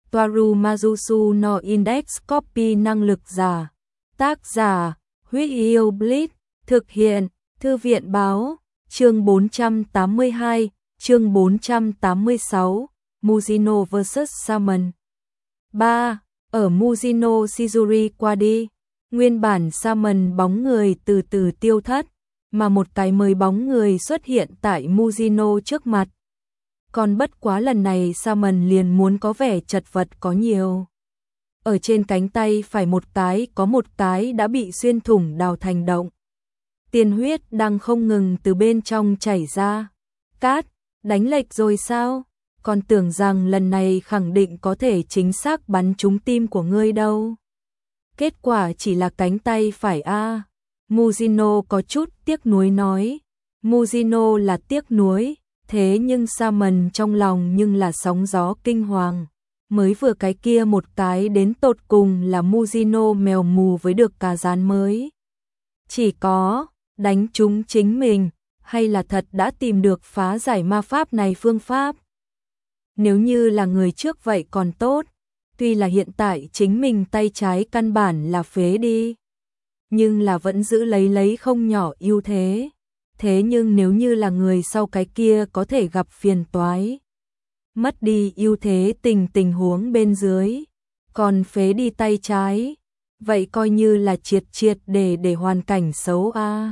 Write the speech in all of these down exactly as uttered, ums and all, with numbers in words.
Toaru Majusu no Index Copy năng lực giả. Tác giả, Huyết Yêu Bleach. Thực hiện, Thư viện Báo. Chương bốn trăm tám mươi hai, chương bốn trăm tám mươi sáu, Mujino versus. Salmon. ba. Ở Mujino Shizuri qua đi, nguyên bản Salmon bóng người từ từ tiêu thất, mà một cái mới bóng người xuất hiện tại Mujino trước mặt. Còn bất quá lần này Salmon liền muốn có vẻ chật vật có nhiều. Ở trên cánh tay phải một cái có một cái đã bị xuyên thủng đào thành động. Tiên huyết đang không ngừng từ bên trong chảy ra. Cát, đánh lệch rồi sao? Còn tưởng rằng lần này khẳng định có thể chính xác bắn trúng tim của ngươi đâu. Kết quả chỉ là cánh tay phải a. À. Mujino có chút tiếc nuối nói. Mujino là tiếc nuối, thế nhưng Salmon trong lòng nhưng là sóng gió kinh hoàng. Mới vừa cái kia một cái đến tột cùng là Mujino mèo mù với được cà rán mới. Chỉ có đánh trúng chính mình, hay là thật đã tìm được phá giải ma pháp này phương pháp. Nếu như là người trước vậy còn tốt, tuy là hiện tại chính mình tay trái căn bản là phế đi, nhưng là vẫn giữ lấy lấy không nhỏ ưu thế. Thế nhưng nếu như là người sau cái kia có thể gặp phiền toái. Mất đi ưu thế tình tình huống bên dưới, còn phế đi tay trái, vậy coi như là triệt triệt để để hoàn cảnh xấu a. À.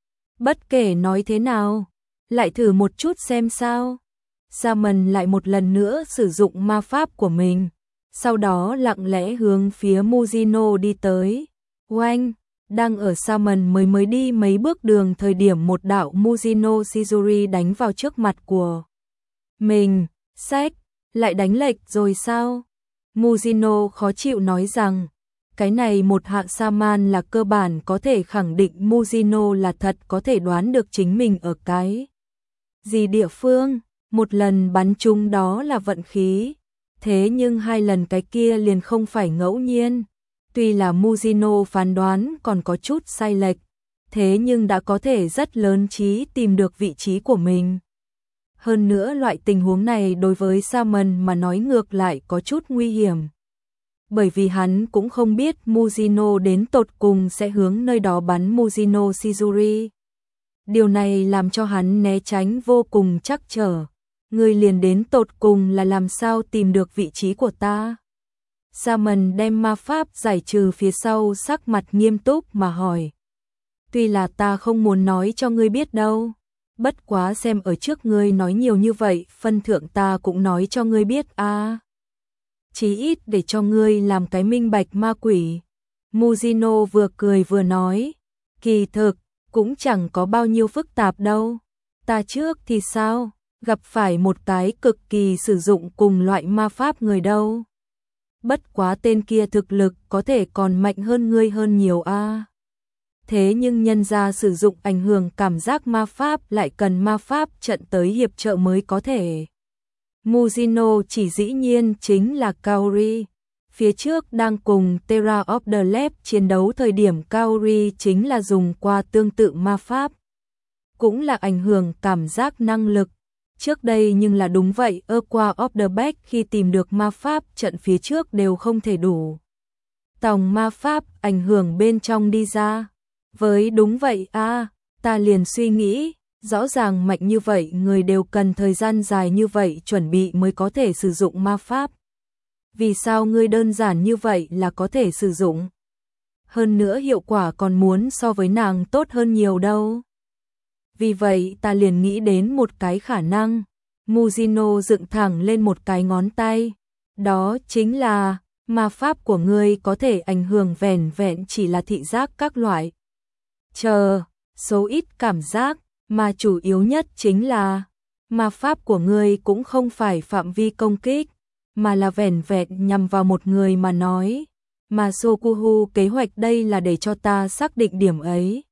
Bất kể nói thế nào, lại thử một chút xem sao. Salmon lại một lần nữa sử dụng ma pháp của mình, sau đó lặng lẽ hướng phía Mujino đi tới. Oanh, đang ở Salmon mới mới đi mấy bước đường thời điểm một đạo Mujino Shizuri đánh vào trước mặt của mình. Sách, lại đánh lệch rồi sao? Mujino khó chịu nói rằng, cái này một hạ Saman là cơ bản có thể khẳng định Mujino là thật có thể đoán được chính mình ở cái gì địa phương. Một lần bắn trúng đó là vận khí, thế nhưng hai lần cái kia liền không phải ngẫu nhiên. Tuy là Mujino phán đoán còn có chút sai lệch, thế nhưng đã có thể rất lớn trí tìm được vị trí của mình. Hơn nữa loại tình huống này đối với Salmon mà nói ngược lại có chút nguy hiểm. Bởi vì hắn cũng không biết Mujino đến tột cùng sẽ hướng nơi đó bắn Mujino Shizuri. Điều này làm cho hắn né tránh vô cùng trắc trở. Người liền đến tột cùng là làm sao tìm được vị trí của ta? Salmon đem ma pháp giải trừ phía sau, sắc mặt nghiêm túc mà hỏi. Tuy là ta không muốn nói cho ngươi biết đâu. Bất quá xem ở trước ngươi nói nhiều như vậy, phân thượng ta cũng nói cho ngươi biết a. À. Chí ít để cho ngươi làm cái minh bạch ma quỷ. Mujino vừa cười vừa nói. Kỳ thực, cũng chẳng có bao nhiêu phức tạp đâu. Ta trước thì sao? Gặp phải một cái cực kỳ sử dụng cùng loại ma pháp người đâu. Bất quá tên kia thực lực có thể còn mạnh hơn ngươi hơn nhiều a. À. Thế nhưng nhân ra sử dụng ảnh hưởng cảm giác ma pháp lại cần ma pháp trận tới hiệp trợ mới có thể. Mujino chỉ dĩ nhiên chính là Kaori. Phía trước đang cùng Terra of the Lab chiến đấu thời điểm Kaori chính là dùng qua tương tự ma pháp. Cũng là ảnh hưởng cảm giác năng lực. Trước đây nhưng là đúng vậy, ở qua of the Back khi tìm được ma pháp trận phía trước đều không thể đủ. Tòng ma pháp ảnh hưởng bên trong đi ra. Với đúng vậy a, à, ta liền suy nghĩ, rõ ràng mạnh như vậy người đều cần thời gian dài như vậy chuẩn bị mới có thể sử dụng ma pháp. Vì sao ngươi đơn giản như vậy là có thể sử dụng? Hơn nữa hiệu quả còn muốn so với nàng tốt hơn nhiều đâu. Vì vậy ta liền nghĩ đến một cái khả năng. Mujino dựng thẳng lên một cái ngón tay. Đó chính là, ma pháp của ngươi có thể ảnh hưởng vẻn vẹn chỉ là thị giác các loại. Chờ, số ít cảm giác, mà chủ yếu nhất chính là, ma pháp của ngươi cũng không phải phạm vi công kích, mà là vẻn vẹn nhằm vào một người mà nói. Mà Sokuhu kế hoạch đây là để cho ta xác định điểm ấy.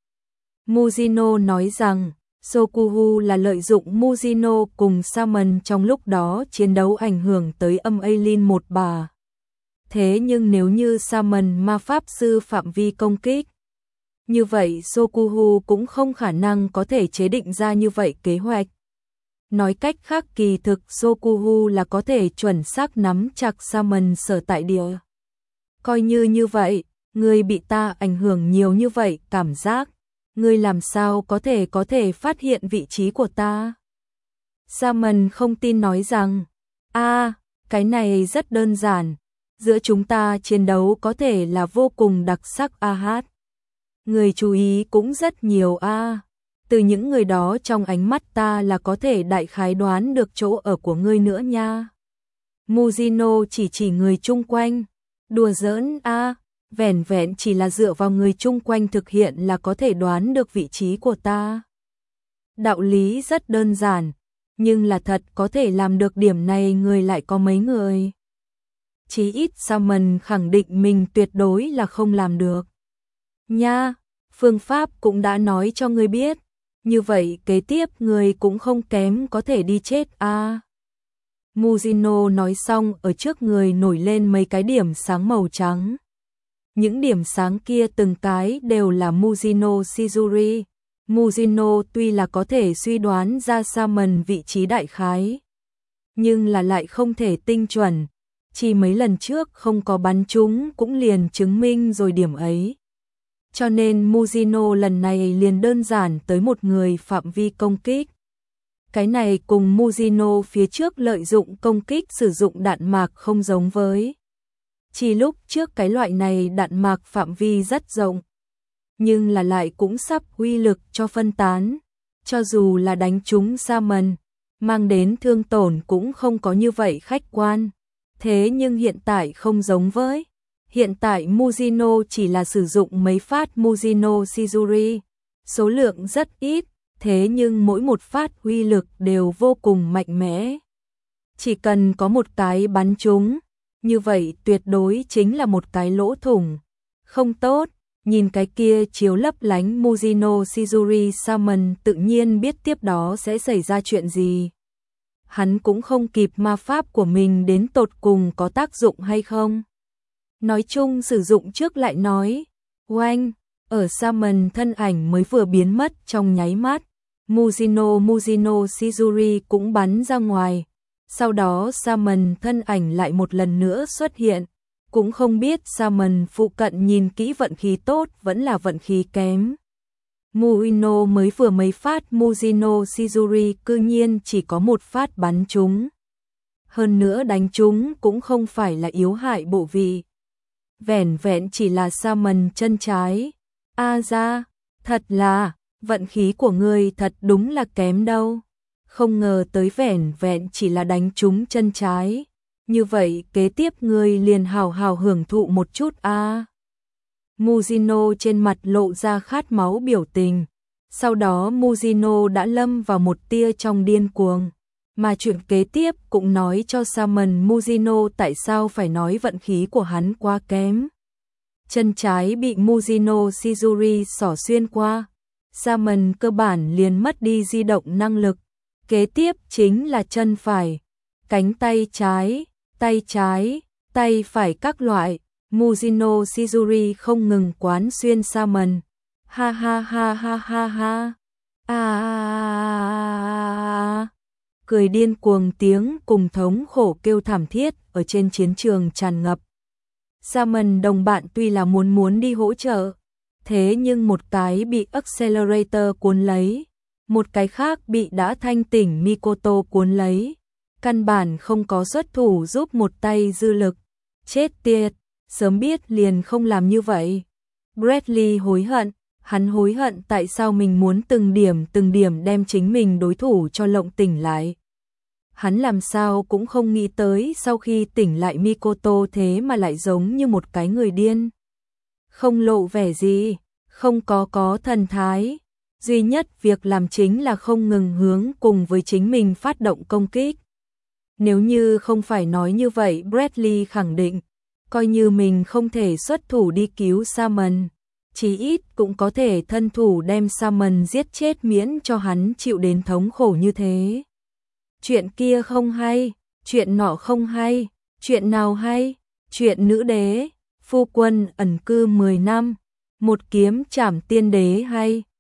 Mujino nói rằng, Sokuhu là lợi dụng Mujino cùng Salmon trong lúc đó chiến đấu ảnh hưởng tới âm Aileen một bà. Thế nhưng nếu như Salmon ma pháp sư phạm vi công kích, như vậy Sokuhu cũng không khả năng có thể chế định ra như vậy kế hoạch. Nói cách khác kỳ thực Sokuhu là có thể chuẩn xác nắm chặt Salmon sở tại địa. Coi như như vậy, ngươi bị ta ảnh hưởng nhiều như vậy cảm giác, ngươi làm sao có thể có thể phát hiện vị trí của ta? Salmon không tin nói rằng, a, cái này rất đơn giản, giữa chúng ta chiến đấu có thể là vô cùng đặc sắc a hát. Người chú ý cũng rất nhiều a. Từ những người đó trong ánh mắt ta là có thể đại khái đoán được chỗ ở của ngươi nữa nha. Mujino chỉ chỉ người chung quanh, đùa giỡn a, vẻn vẹn chỉ là dựa vào người chung quanh thực hiện là có thể đoán được vị trí của ta. Đạo lý rất đơn giản, nhưng là thật có thể làm được điểm này người lại có mấy người. Chí ít Salmon khẳng định mình tuyệt đối là không làm được. Nha, phương pháp cũng đã nói cho ngươi biết, như vậy kế tiếp người cũng không kém có thể đi chết a. À. Mujino nói xong ở trước người nổi lên mấy cái điểm sáng màu trắng. Những điểm sáng kia từng cái đều là Mujino Shizuri. Mujino tuy là có thể suy đoán ra Salmon vị trí đại khái, nhưng là lại không thể tinh chuẩn. Chỉ mấy lần trước không có bắn chúng cũng liền chứng minh rồi điểm ấy. Cho nên Mujino lần này liền đơn giản tới một người phạm vi công kích. Cái này cùng Mujino phía trước lợi dụng công kích sử dụng đạn mạc không giống với. Chỉ lúc trước cái loại này đạn mạc phạm vi rất rộng, nhưng là lại cũng sắp uy lực cho phân tán. Cho dù là đánh trúng Salmon, mang đến thương tổn cũng không có như vậy khách quan. Thế nhưng hiện tại không giống với. Hiện tại Mujino chỉ là sử dụng mấy phát Mujino Shizuri, số lượng rất ít, thế nhưng mỗi một phát uy lực đều vô cùng mạnh mẽ. Chỉ cần có một cái bắn trúng, như vậy tuyệt đối chính là một cái lỗ thủng. Không tốt, nhìn cái kia chiếu lấp lánh Mujino Shizuri Salmon tự nhiên biết tiếp đó sẽ xảy ra chuyện gì. Hắn cũng không kịp ma pháp của mình đến tột cùng có tác dụng hay không. Nói chung sử dụng trước lại nói, oanh, ở Salmon thân ảnh mới vừa biến mất trong nháy mắt, Mujino Mujino Shizuri cũng bắn ra ngoài, sau đó Salmon thân ảnh lại một lần nữa xuất hiện, cũng không biết Salmon phụ cận nhìn kỹ vận khí tốt vẫn là vận khí kém. Muino mới vừa mấy phát Mujino Shizuri cư nhiên chỉ có một phát bắn trúng. Hơn nữa đánh trúng cũng không phải là yếu hại bộ vị. Vẻn vẹn chỉ là Salmon chân trái. A ra, thật là, vận khí của ngươi thật đúng là kém đâu. Không ngờ tới vẻn vẹn chỉ là đánh trúng chân trái. Như vậy kế tiếp ngươi liền hào hào hưởng thụ một chút a. À. Mujino trên mặt lộ ra khát máu biểu tình. Sau đó Mujino đã lâm vào một tia trong điên cuồng. Mà chuyện kế tiếp cũng nói cho Salmon Mujino tại sao phải nói vận khí của hắn quá kém. Chân trái bị Mujino Shizuri xỏ xuyên qua. Salmon cơ bản liền mất đi di động năng lực. Kế tiếp chính là chân phải, cánh tay trái, tay trái, tay phải các loại. Mujino Shizuri không ngừng quán xuyên Salmon. Ha ha ha ha ha ha. À, cười điên cuồng tiếng cùng thống khổ kêu thảm thiết ở trên chiến trường tràn ngập. Salmon đồng bạn tuy là muốn muốn đi hỗ trợ, thế nhưng một cái bị Accelerator cuốn lấy, một cái khác bị đã thanh tỉnh Mikoto cuốn lấy, căn bản không có xuất thủ giúp một tay dư lực. Chết tiệt, sớm biết liền không làm như vậy. Bradley hối hận, hắn hối hận tại sao mình muốn từng điểm từng điểm đem chính mình đối thủ cho lộng tỉnh lại. Hắn làm sao cũng không nghĩ tới sau khi tỉnh lại Mikoto thế mà lại giống như một cái người điên. Không lộ vẻ gì, không có có thần thái. Duy nhất việc làm chính là không ngừng hướng cùng với chính mình phát động công kích. Nếu như không phải nói như vậy Bradley khẳng định, coi như mình không thể xuất thủ đi cứu Salmon, chí ít cũng có thể thân thủ đem Salmon giết chết miễn cho hắn chịu đến thống khổ như thế. Chuyện kia không hay, chuyện nọ không hay, chuyện nào hay, chuyện nữ đế, phu quân ẩn cư mười năm, một kiếm trảm tiên đế hay.